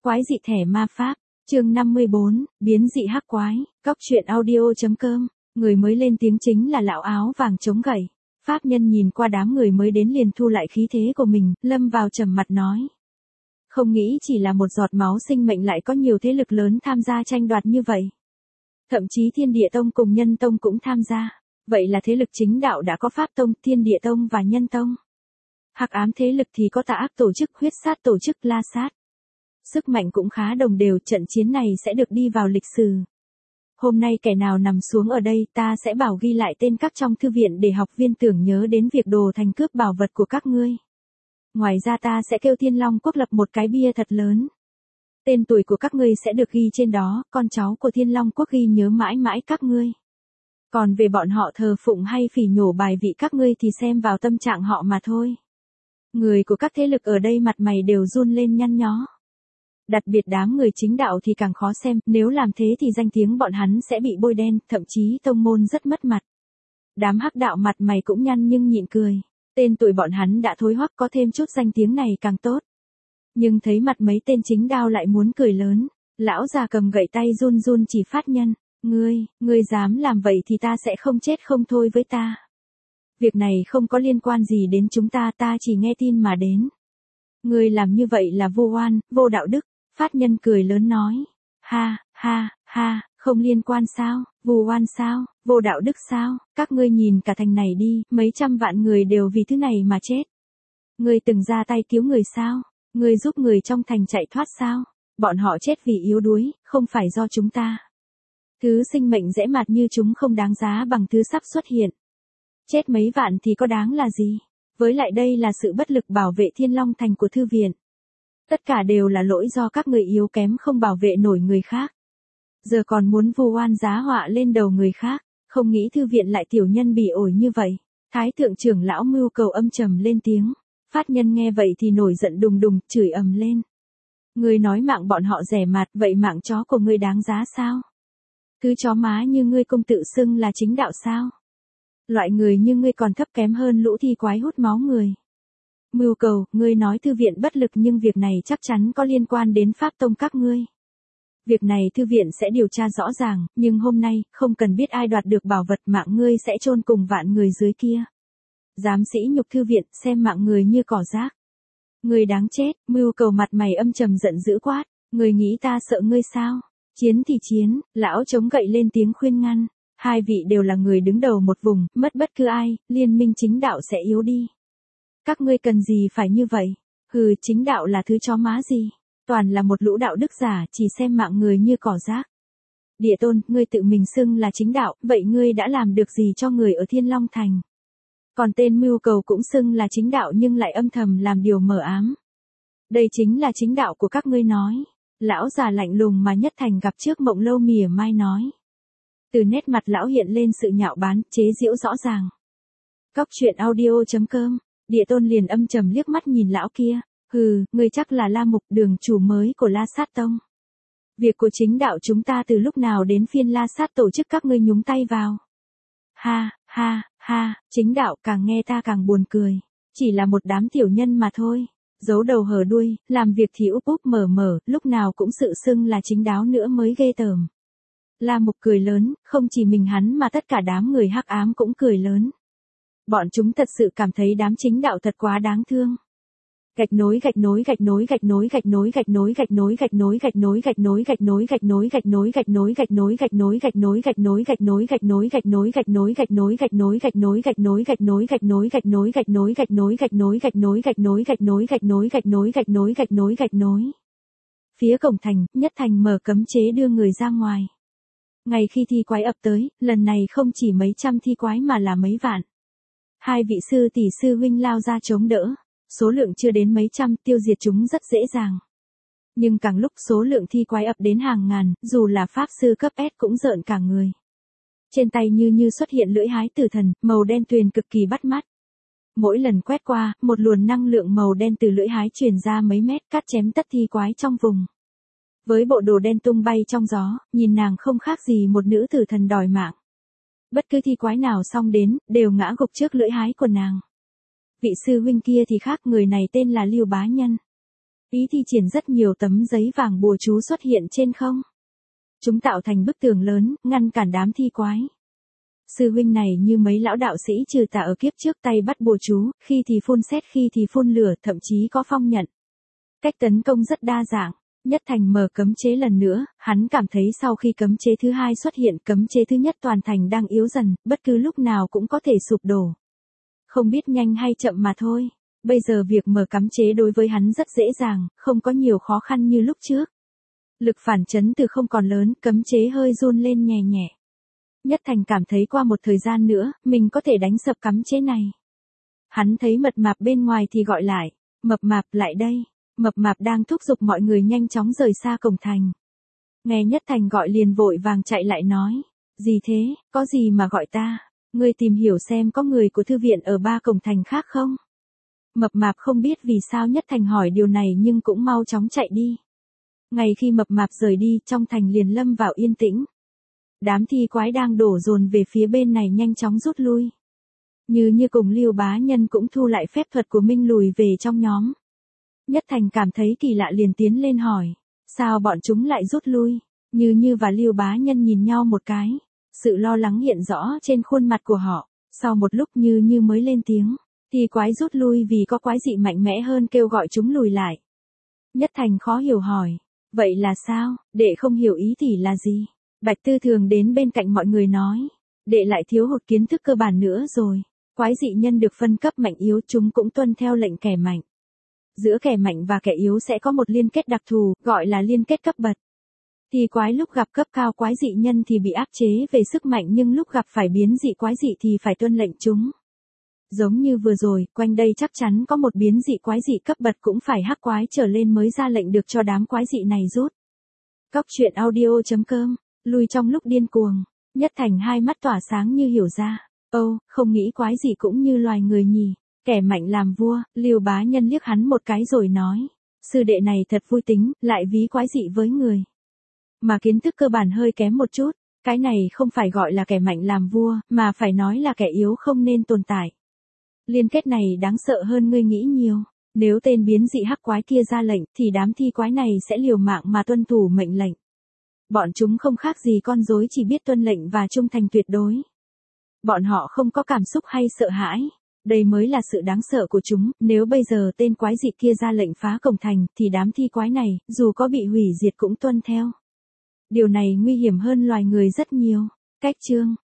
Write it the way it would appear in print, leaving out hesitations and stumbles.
Quái dị thẻ ma pháp, chương 54, biến dị hắc quái, Cóc truyện audio.com, người mới lên tiếng chính là lão áo vàng chống gậy. Pháp nhân nhìn qua đám người mới đến liền thu lại khí thế của mình, lâm vào trầm mặt nói. Không nghĩ chỉ là một giọt máu sinh mệnh lại có nhiều thế lực lớn tham gia tranh đoạt như vậy. Thậm chí Thiên Địa Tông cùng Nhân Tông cũng tham gia. Vậy là thế lực chính đạo đã có Pháp Tông, Thiên Địa Tông và Nhân Tông. Hắc ám thế lực thì có Tà Ác tổ chức, Huyết Sát tổ chức, La Sát. Sức mạnh cũng khá đồng đều, trận chiến này sẽ được đi vào lịch sử. Hôm nay kẻ nào nằm xuống ở đây ta sẽ bảo ghi lại tên các trong thư viện để học viên tưởng nhớ đến việc đồ thành cướp bảo vật của các ngươi. Ngoài ra ta sẽ kêu Thiên Long Quốc lập một cái bia thật lớn. Tên tuổi của các ngươi sẽ được ghi trên đó, con cháu của Thiên Long Quốc ghi nhớ mãi mãi các ngươi. Còn về bọn họ thờ phụng hay phỉ nhổ bài vị các ngươi thì xem vào tâm trạng họ mà thôi. Người của các thế lực ở đây mặt mày đều run lên nhăn nhó. Đặc biệt đám người chính đạo thì càng khó xem, nếu làm thế thì danh tiếng bọn hắn sẽ bị bôi đen, thậm chí tông môn rất mất mặt. Đám hắc đạo mặt mày cũng nhăn nhưng nhịn cười. Tên tuổi bọn hắn đã thối hoắc, có thêm chút danh tiếng này càng tốt. Nhưng thấy mặt mấy tên chính đạo lại muốn cười lớn. Lão già cầm gậy tay run run chỉ Phát Nhân. Ngươi dám làm vậy thì ta sẽ không chết không thôi với ta. Việc này không có liên quan gì đến chúng ta, ta chỉ nghe tin mà đến. Ngươi làm như vậy là vô oan, vô đạo đức. Phát Nhân cười lớn nói. Ha, không liên quan sao, vô oan sao, vô đạo đức sao, các ngươi nhìn cả thành này đi, mấy trăm vạn người đều vì thứ này mà chết. Ngươi từng ra tay cứu người sao, ngươi giúp người trong thành chạy thoát sao, bọn họ chết vì yếu đuối, không phải do chúng ta. Thứ sinh mệnh dễ mạt như chúng không đáng giá bằng thứ sắp xuất hiện. Chết mấy vạn thì có đáng là gì, với lại đây là sự bất lực bảo vệ Thiên Long Thành của thư viện. Tất cả đều là lỗi do các người yếu kém không bảo vệ nổi người khác. Giờ còn muốn vu oan giá họa lên đầu người khác, không nghĩ thư viện lại tiểu nhân bỉ ổi như vậy. Thái thượng trưởng lão Mưu Cầu âm trầm lên tiếng. Phát Nhân nghe vậy thì nổi giận đùng đùng, chửi ầm lên. Ngươi nói mạng bọn họ rẻ mạt, vậy mạng chó của ngươi đáng giá sao? Thứ chó má như ngươi công tự xưng là chính đạo sao? Loại người như ngươi còn thấp kém hơn lũ thi quái hút máu người. Mưu Cầu, ngươi nói thư viện bất lực nhưng việc này chắc chắn có liên quan đến Pháp Tông các ngươi. Việc này thư viện sẽ điều tra rõ ràng, nhưng hôm nay, không cần biết ai đoạt được bảo vật, mạng ngươi sẽ chôn cùng vạn người dưới kia. Dám sỉ nhục thư viện, xem mạng người như cỏ rác. Ngươi đáng chết. Mưu Cầu mặt mày âm trầm giận dữ quát. Ngươi nghĩ ta sợ ngươi sao? Chiến thì chiến, lão chống gậy lên tiếng khuyên ngăn. Hai vị đều là người đứng đầu một vùng, mất bất cứ ai, liên minh chính đạo sẽ yếu đi. Các ngươi cần gì phải như vậy? Hừ, chính đạo là thứ chó má gì? Toàn là một lũ đạo đức giả, chỉ xem mạng người như cỏ rác. Địa Tôn, ngươi tự mình xưng là chính đạo, vậy ngươi đã làm được gì cho người ở Thiên Long Thành? Còn tên Mưu Cầu cũng xưng là chính đạo nhưng lại âm thầm làm điều mờ ám. Đây chính là chính đạo của các ngươi nói. Lão già lạnh lùng mà Nhất Thành gặp trước Mộng Lâu mỉa mai nói. Từ nét mặt lão hiện lên sự nhạo báng, chế giễu rõ ràng. Cóc truyện audio.com, Địa Tôn liền âm trầm liếc mắt nhìn lão kia. Hừ, ngươi chắc là La Mục, đường chủ mới của La Sát Tông. Việc của chính đạo chúng ta từ lúc nào đến phiên La Sát tổ chức các ngươi nhúng tay vào. Ha, chính đạo, càng nghe ta càng buồn cười. Chỉ là một đám tiểu nhân mà thôi. Giấu đầu hở đuôi, làm việc thì úp úp mở, lúc nào cũng tự xưng là chính đáo nữa mới ghê tởm. La Mục cười lớn, không chỉ mình hắn mà tất cả đám người hắc ám cũng cười lớn. Bọn chúng thật sự cảm thấy đám chính đạo thật quá đáng thương. Gạch nối Phía cổng thành, Nhất Thành mở cấm chế đưa người ra ngoài. Ngày khi thi quái ập tới, lần này không chỉ mấy trăm thi quái mà là mấy vạn. Hai vị sư tỷ sư huynh lao ra chống đỡ. Số lượng chưa đến mấy trăm, tiêu diệt chúng rất dễ dàng. Nhưng càng lúc số lượng thi quái ập đến hàng ngàn, dù là pháp sư cấp S cũng rợn cả người. Trên tay như xuất hiện lưỡi hái tử thần, màu đen tuyền cực kỳ bắt mắt. Mỗi lần quét qua, một luồng năng lượng màu đen từ lưỡi hái truyền ra mấy mét, cắt chém tất thi quái trong vùng. Với bộ đồ đen tung bay trong gió, nhìn nàng không khác gì một nữ tử thần đòi mạng. Bất cứ thi quái nào xông đến, đều ngã gục trước lưỡi hái của nàng. Vị sư huynh kia thì khác, người này tên là Lưu Bá Nhân. Ý thi triển rất nhiều tấm giấy vàng bùa chú xuất hiện trên không. Chúng tạo thành bức tường lớn, ngăn cản đám thi quái. Sư huynh này như mấy lão đạo sĩ trừ tà ở kiếp trước tay bắt bùa chú, khi thì phun sét khi thì phun lửa, thậm chí có phong nhận. Cách tấn công rất đa dạng. Nhất Thành mở cấm chế lần nữa, hắn cảm thấy sau khi cấm chế thứ hai xuất hiện, cấm chế thứ nhất toàn thành đang yếu dần, bất cứ lúc nào cũng có thể sụp đổ. Không biết nhanh hay chậm mà thôi. Bây giờ việc mở cấm chế đối với hắn rất dễ dàng, không có nhiều khó khăn như lúc trước. Lực phản chấn từ không còn lớn, cấm chế hơi run lên nhẹ nhẹ. Nhất Thành cảm thấy qua một thời gian nữa, mình có thể đánh sập cấm chế này. Hắn thấy Mập Mạp bên ngoài thì gọi lại, Mập Mạp lại đây. Mập Mạp đang thúc giục mọi người nhanh chóng rời xa cổng thành. Nghe Nhất Thành gọi liền vội vàng chạy lại nói, gì thế, có gì mà gọi ta, ngươi tìm hiểu xem có người của thư viện ở 3 cổng thành khác không? Mập Mạp không biết vì sao Nhất Thành hỏi điều này nhưng cũng mau chóng chạy đi. Ngay khi Mập Mạp rời đi, trong thành liền lâm vào yên tĩnh. Đám thi quái đang đổ dồn về phía bên này nhanh chóng rút lui. Như cùng Lưu Bá Nhân cũng thu lại phép thuật của mình lùi về trong nhóm. Nhất Thành cảm thấy kỳ lạ liền tiến lên hỏi, sao bọn chúng lại rút lui? Như và Lưu Bá Nhân nhìn nhau một cái, sự lo lắng hiện rõ trên khuôn mặt của họ. Sau một lúc Như mới lên tiếng, thì quái rút lui vì có quái dị mạnh mẽ hơn kêu gọi chúng lùi lại. Nhất Thành khó hiểu hỏi, vậy là sao, đệ không hiểu ý thì là gì? Bạch Tư Thường đến bên cạnh mọi người nói, đệ lại thiếu hụt kiến thức cơ bản nữa rồi. Quái dị nhân được phân cấp mạnh yếu, chúng cũng tuân theo lệnh kẻ mạnh. Giữa kẻ mạnh và kẻ yếu sẽ có một liên kết đặc thù, gọi là liên kết cấp bậc. Thì quái lúc gặp cấp cao quái dị nhân thì bị áp chế về sức mạnh, nhưng lúc gặp phải biến dị quái dị thì phải tuân lệnh chúng. Giống như vừa rồi, quanh đây chắc chắn có một biến dị quái dị cấp bậc cũng phải hắc quái trở lên mới ra lệnh được cho đám quái dị này rút. Cóc truyện audio.com, lui trong lúc điên cuồng. Nhất Thành hai mắt tỏa sáng như hiểu ra. Không nghĩ quái dị cũng như loài người nhỉ. Kẻ mạnh làm vua, Lưu Bá Nhân liếc hắn một cái rồi nói, sư đệ này thật vui tính, lại ví quái dị với người. Mà kiến thức cơ bản hơi kém một chút, cái này không phải gọi là kẻ mạnh làm vua, mà phải nói là kẻ yếu không nên tồn tại. Liên kết này đáng sợ hơn ngươi nghĩ nhiều. Nếu tên biến dị hắc quái kia ra lệnh, thì đám thi quái này sẽ liều mạng mà tuân thủ mệnh lệnh. Bọn chúng không khác gì con rối, chỉ biết tuân lệnh và trung thành tuyệt đối. Bọn họ không có cảm xúc hay sợ hãi. Đây mới là sự đáng sợ của chúng. Nếu bây giờ tên quái dị kia ra lệnh phá cổng thành, thì đám thi quái này, dù có bị hủy diệt cũng tuân theo. Điều này nguy hiểm hơn loài người rất nhiều. Cách chương